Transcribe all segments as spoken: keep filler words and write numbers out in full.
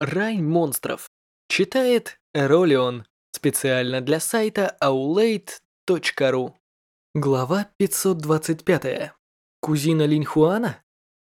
Рай монстров. Читает Эролион. Специально для сайта аулейт точка ру. Глава пятьсот двадцать пять. Кузина Линьхуана?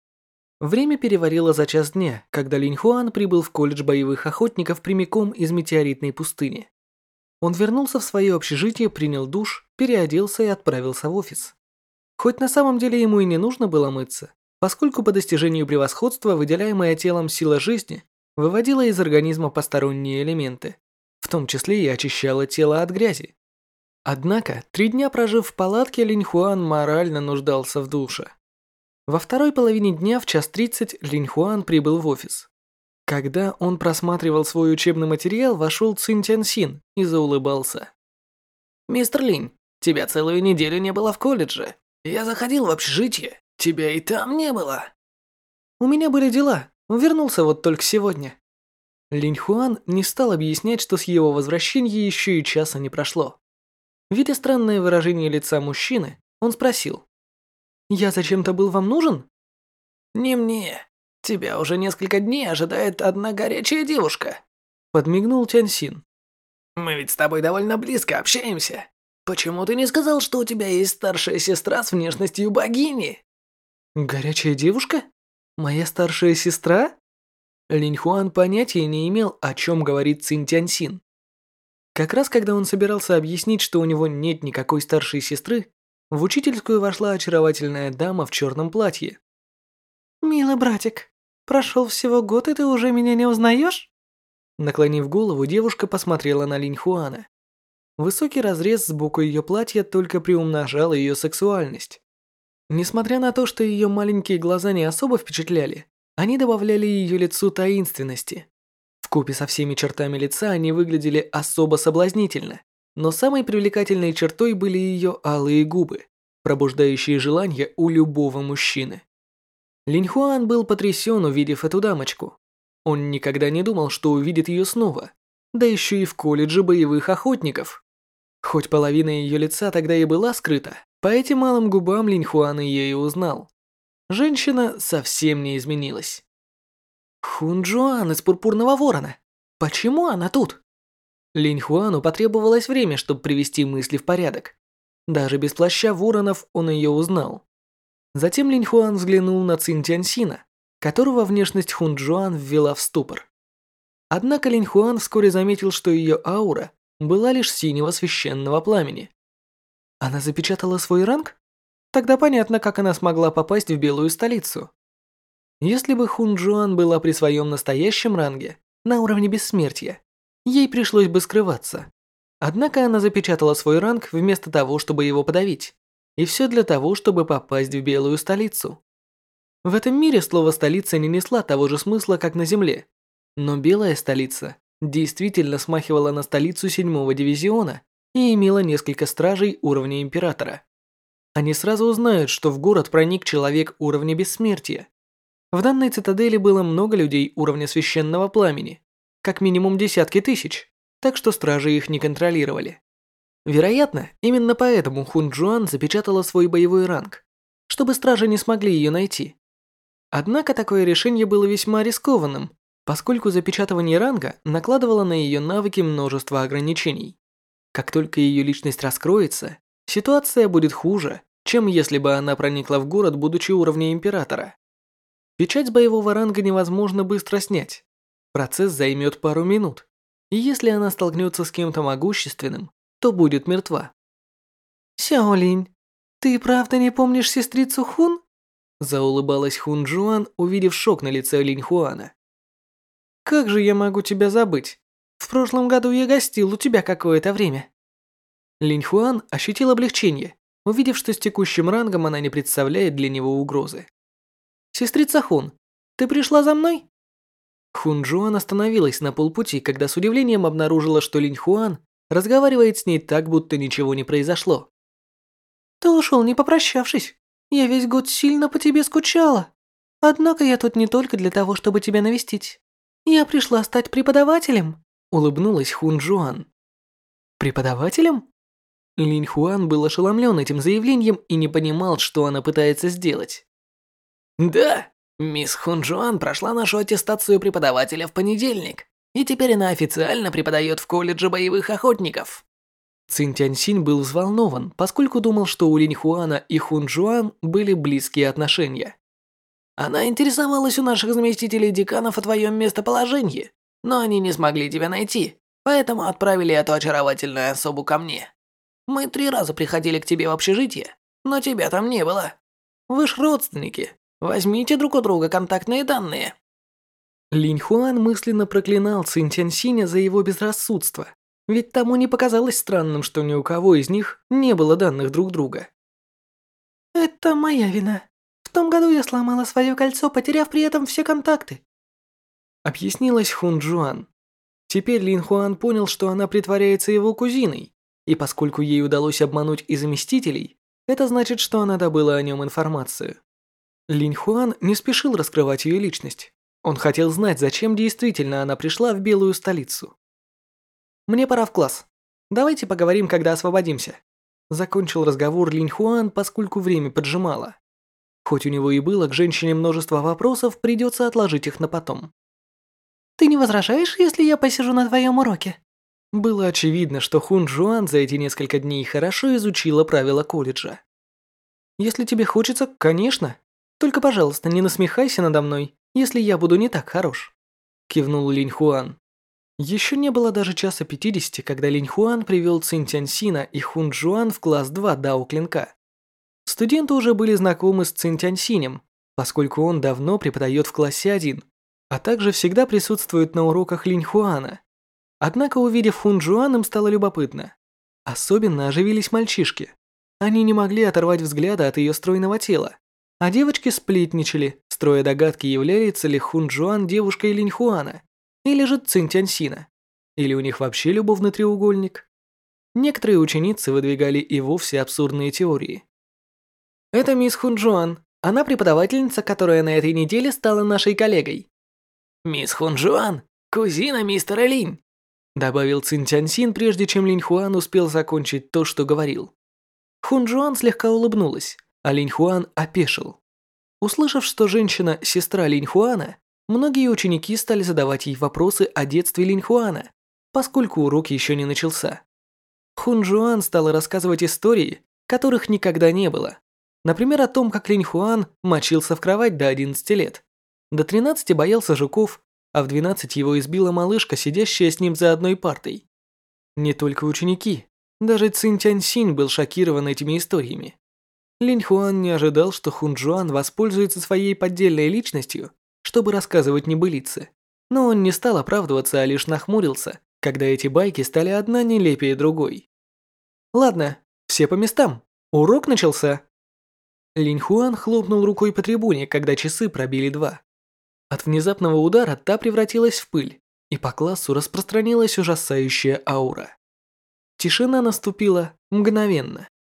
Время переварило за час дня, когда Линьхуан прибыл в колледж боевых охотников прямиком из метеоритной пустыни. Он вернулся в свое общежитие, принял душ, переоделся и отправился в офис. Хоть на самом деле ему и не нужно было мыться, поскольку по достижению превосходства выделяемая телом сила жизни выводила из организма посторонние элементы, в том числе и очищала тело от грязи. Однако, три дня прожив в палатке, Линьхуан морально нуждался в душе. Во второй половине дня в час тридцать Линьхуан прибыл в офис. Когда он просматривал свой учебный материал, вошел Цин Тяньсин и заулыбался. «Мистер Линь, тебя целую неделю не было в колледже. Я заходил в общежитие, тебя и там не было». «У меня были дела, вернулся вот только сегодня». Линьхуан не стал объяснять, что с его возвращения еще и часа не прошло. Видя странное выражение лица мужчины, он спросил. «Я зачем-то был вам нужен?» «Не мне. Тебя уже несколько дней ожидает одна горячая девушка», — подмигнул Тяньсин. «Мы ведь с тобой довольно близко общаемся. Почему ты не сказал, что у тебя есть старшая сестра с внешностью богини?» «Горячая девушка? Моя старшая сестра?» Линьхуан понятия не имел, о чем говорит Цин Тяньсин. Как раз когда он собирался объяснить, что у него нет никакой старшей сестры, в учительскую вошла очаровательная дама в черном платье. «Милый братик, прошел всего год, и ты уже меня не узнаешь?» Наклонив голову, девушка посмотрела на Линьхуана. Высокий разрез сбоку ее платья только приумножал ее сексуальность. Несмотря на то, что ее маленькие глаза не особо впечатляли, они добавляли ее лицу таинственности. Вкупе со всеми чертами лица они выглядели особо соблазнительно, но самой привлекательной чертой были ее алые губы, пробуждающие желание у любого мужчины. Линьхуан был потрясен, увидев эту дамочку. Он никогда не думал, что увидит ее снова, да еще и в колледже боевых охотников. Хоть половина ее лица тогда и была скрыта, по этим малым губам Линьхуан ее и узнал. Женщина совсем не изменилась. Хунджуан из Пурпурного Ворона. Почему она тут? Линьхуану потребовалось время, чтобы привести мысли в порядок. Даже без плаща воронов он ее узнал. Затем Линьхуан взглянул на Цин Тяньсина, которого внешность Хунджуан ввела в ступор. Однако Линьхуан вскоре заметил, что ее аура была лишь синего священного пламени. Она запечатала свой ранг? Тогда понятно, как она смогла попасть в Белую столицу. Если бы Хунджуан была при своем настоящем ранге, на уровне бессмертия, ей пришлось бы скрываться. Однако она запечатала свой ранг вместо того, чтобы его подавить. И все для того, чтобы попасть в Белую столицу. В этом мире слово «столица» не несла того же смысла, как на Земле. Но Белая столица действительно смахивала на столицу седьмого дивизиона и имела несколько стражей уровня императора. Они сразу узнают, что в город проник человек уровня бессмертия. В данной цитадели было много людей уровня священного пламени, как минимум десятки тысяч, так что стражи их не контролировали. Вероятно, именно поэтому Хунджуан запечатала свой боевой ранг, чтобы стражи не смогли ее найти. Однако такое решение было весьма рискованным, поскольку запечатывание ранга накладывало на ее навыки множество ограничений. Как только ее личность раскроется, ситуация будет хуже, чем если бы она проникла в город, будучи уровня императора. Печать с боевого ранга невозможно быстро снять. Процесс займет пару минут, и если она столкнется с кем-то могущественным, то будет мертва. «Сяолинь, ты правда не помнишь сестрицу Хун?» Заулыбалась Хунджуан, увидев шок на лице Линьхуана. «Как же я могу тебя забыть? В прошлом году я гостил у тебя какое-то время». Линьхуан ощутил облегчение, увидев, что с текущим рангом она не представляет для него угрозы. «Сестрица Хун, ты пришла за мной?» Хунджуан остановилась на полпути, когда с удивлением обнаружила, что Линьхуан разговаривает с ней так, будто ничего не произошло. «Ты ушел, не попрощавшись. Я весь год сильно по тебе скучала. Однако я тут не только для того, чтобы тебя навестить. Я пришла стать преподавателем», — улыбнулась Хунджуан. «Преподавателем?» Линьхуан был ошеломлен этим заявлением и не понимал, что она пытается сделать. «Да, Мисс Хунжуан прошла нашу аттестацию преподавателя в понедельник, и теперь она официально преподает в колледже боевых охотников. Цин Тяньсинь был взволнован, поскольку думал, что у Линьхуана и Хунжуан были близкие отношения. Она интересовалась у наших заместителей деканов о твоем местоположении, но они не смогли тебя найти, поэтому отправили эту очаровательную особу ко мне. Мы три раза приходили к тебе в общежитие, но тебя там не было. Вы ж родственники. Возьмите друг у друга контактные данные. Линьхуан мысленно проклинал Цин Тяньсиня за его безрассудство, ведь тому не показалось странным, что ни у кого из них не было данных друг друга. Это моя вина. В том году я сломала свое кольцо, потеряв при этом все контакты. Объяснилась Хунджуан. Теперь Линьхуан понял, что она притворяется его кузиной, и поскольку ей удалось обмануть и заместителей, это значит, что она добыла о нем информацию. Линьхуан не спешил раскрывать ее личность. Он хотел знать, зачем действительно она пришла в Белую столицу. «Мне пора в класс. Давайте поговорим, когда освободимся», закончил разговор Линьхуан, поскольку время поджимало. Хоть у него и было к женщине множество вопросов, придется отложить их на потом. «Ты не возражаешь, если я посижу на твоем уроке?» Было очевидно, что Хунджуан за эти несколько дней хорошо изучила правила колледжа. «Если тебе хочется, конечно. Только, пожалуйста, не насмехайся надо мной, если я буду не так хорош», кивнул Линьхуан. Еще не было даже часа пятидесяти, когда Линьхуан привел Цин Тяньсина и Хунджуан в класс два Дао Клинка. Студенты уже были знакомы с Цин Тяньсинем, поскольку он давно преподает в классе один, а также всегда присутствует на уроках Линьхуана. Однако, увидев Хунджуан, им стало любопытно. Особенно оживились мальчишки. Они не могли оторвать взгляда от ее стройного тела, а девочки сплетничали, строя догадки, является ли Хунджуан девушкой Линьхуана, или же Цин Тяньсина, или у них вообще любовный треугольник. Некоторые ученицы выдвигали и вовсе абсурдные теории. «Это мисс Хунджуан. Она преподавательница, которая на этой неделе стала нашей коллегой». «Мисс Хунджуан, кузина мистера Линь», добавил Цин Тяньсин, прежде чем Линьхуан успел закончить то, что говорил. Хунджуан слегка улыбнулась, а Линьхуан опешил. Услышав, что женщина – сестра Линьхуана, многие ученики стали задавать ей вопросы о детстве Линьхуана, поскольку урок еще не начался. Хунджуан стала рассказывать истории, которых никогда не было. Например, о том, как Линьхуан мочился в кровать до одиннадцати лет. До тринадцати боялся жуков, а в двенадцать его избила малышка, сидящая с ним за одной партой. Не только ученики, даже Цин Тяньсинь был шокирован этими историями. Линьхуан не ожидал, что Хунджуан воспользуется своей поддельной личностью, чтобы рассказывать небылицы. Но он не стал оправдываться, а лишь нахмурился, когда эти байки стали одна нелепее другой. «Ладно, все по местам. Урок начался». Линьхуан хлопнул рукой по трибуне, когда часы пробили два. От внезапного удара та превратилась в пыль, и по классу распространилась ужасающая аура. Тишина наступила мгновенно.